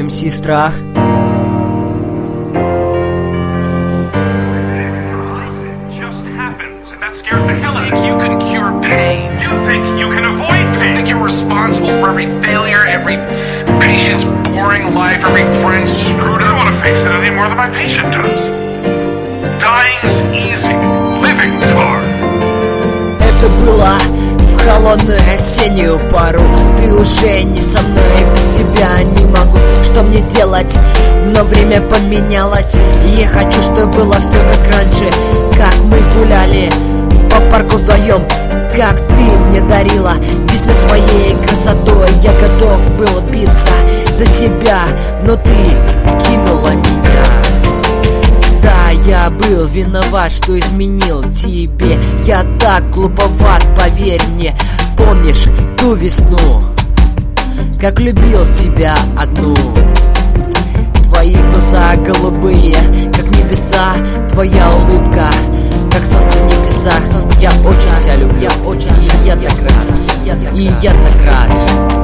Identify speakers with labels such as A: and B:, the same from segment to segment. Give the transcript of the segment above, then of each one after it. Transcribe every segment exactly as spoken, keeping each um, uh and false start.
A: эм си Страх.
B: Responsible for every failure, every patient's boring life, every friend screwed. I don't want to face it any more than my patient does. Dying's easy, living's hard.
A: Это было в холодную осеннюю пару. Ты уже не со мной, без тебя не могу. Что мне делать? Но время поменялось, и я хочу, чтобы было все как раньше. Как мы гуляли по парку вдвоем, как ты мне дарила весну своей красотой. Я готов был биться за тебя, но ты кинула меня. Да, я был виноват, что изменил тебе. Я так глуповат, поверь мне. Помнишь ту весну, как любил тебя одну? Твои глаза голубые, как небеса, твоя улыбка, как солнце в небесах. Солнце, я очень тебя люблю, я очень, и я так рад, и я так рад.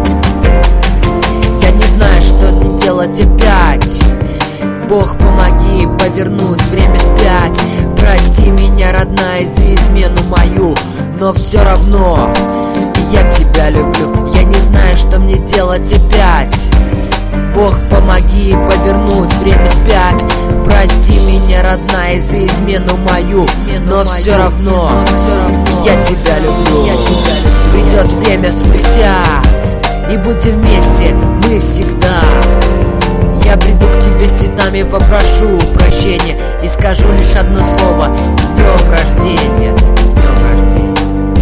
A: Я не знаю, что мне делать опять. Бог, помоги повернуть время вспять. Прости меня, родная, за измену мою, но все равно я тебя люблю. Я не знаю, что мне делать опять. Бог, помоги повернуть время вспять. Прости меня, родная, за измену мою, но все равно я тебя люблю. Придет время спустя, и будем вместе мы всегда. Я приду к тебе с цветами, попрошу прощения и скажу лишь одно слово: с днем рождения, с днем рождения.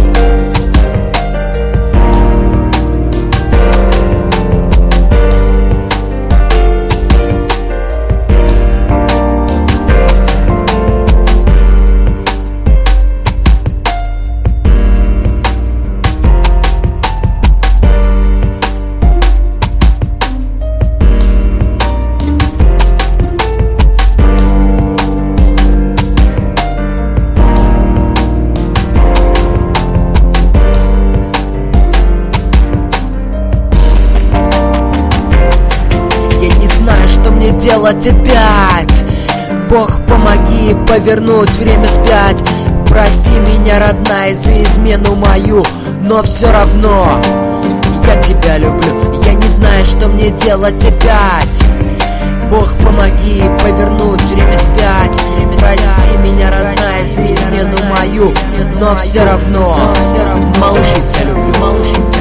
A: Делать опять. Бог, помоги повернуть время вспять. Прости меня, родная, за измену мою, но все равно я тебя люблю. Я не знаю, что мне делать опять. Бог, помоги повернуть время вспять. Прости меня, родная, за измену мою, но все равно, малыш, я тебя люблю, малыш, я тебя люблю.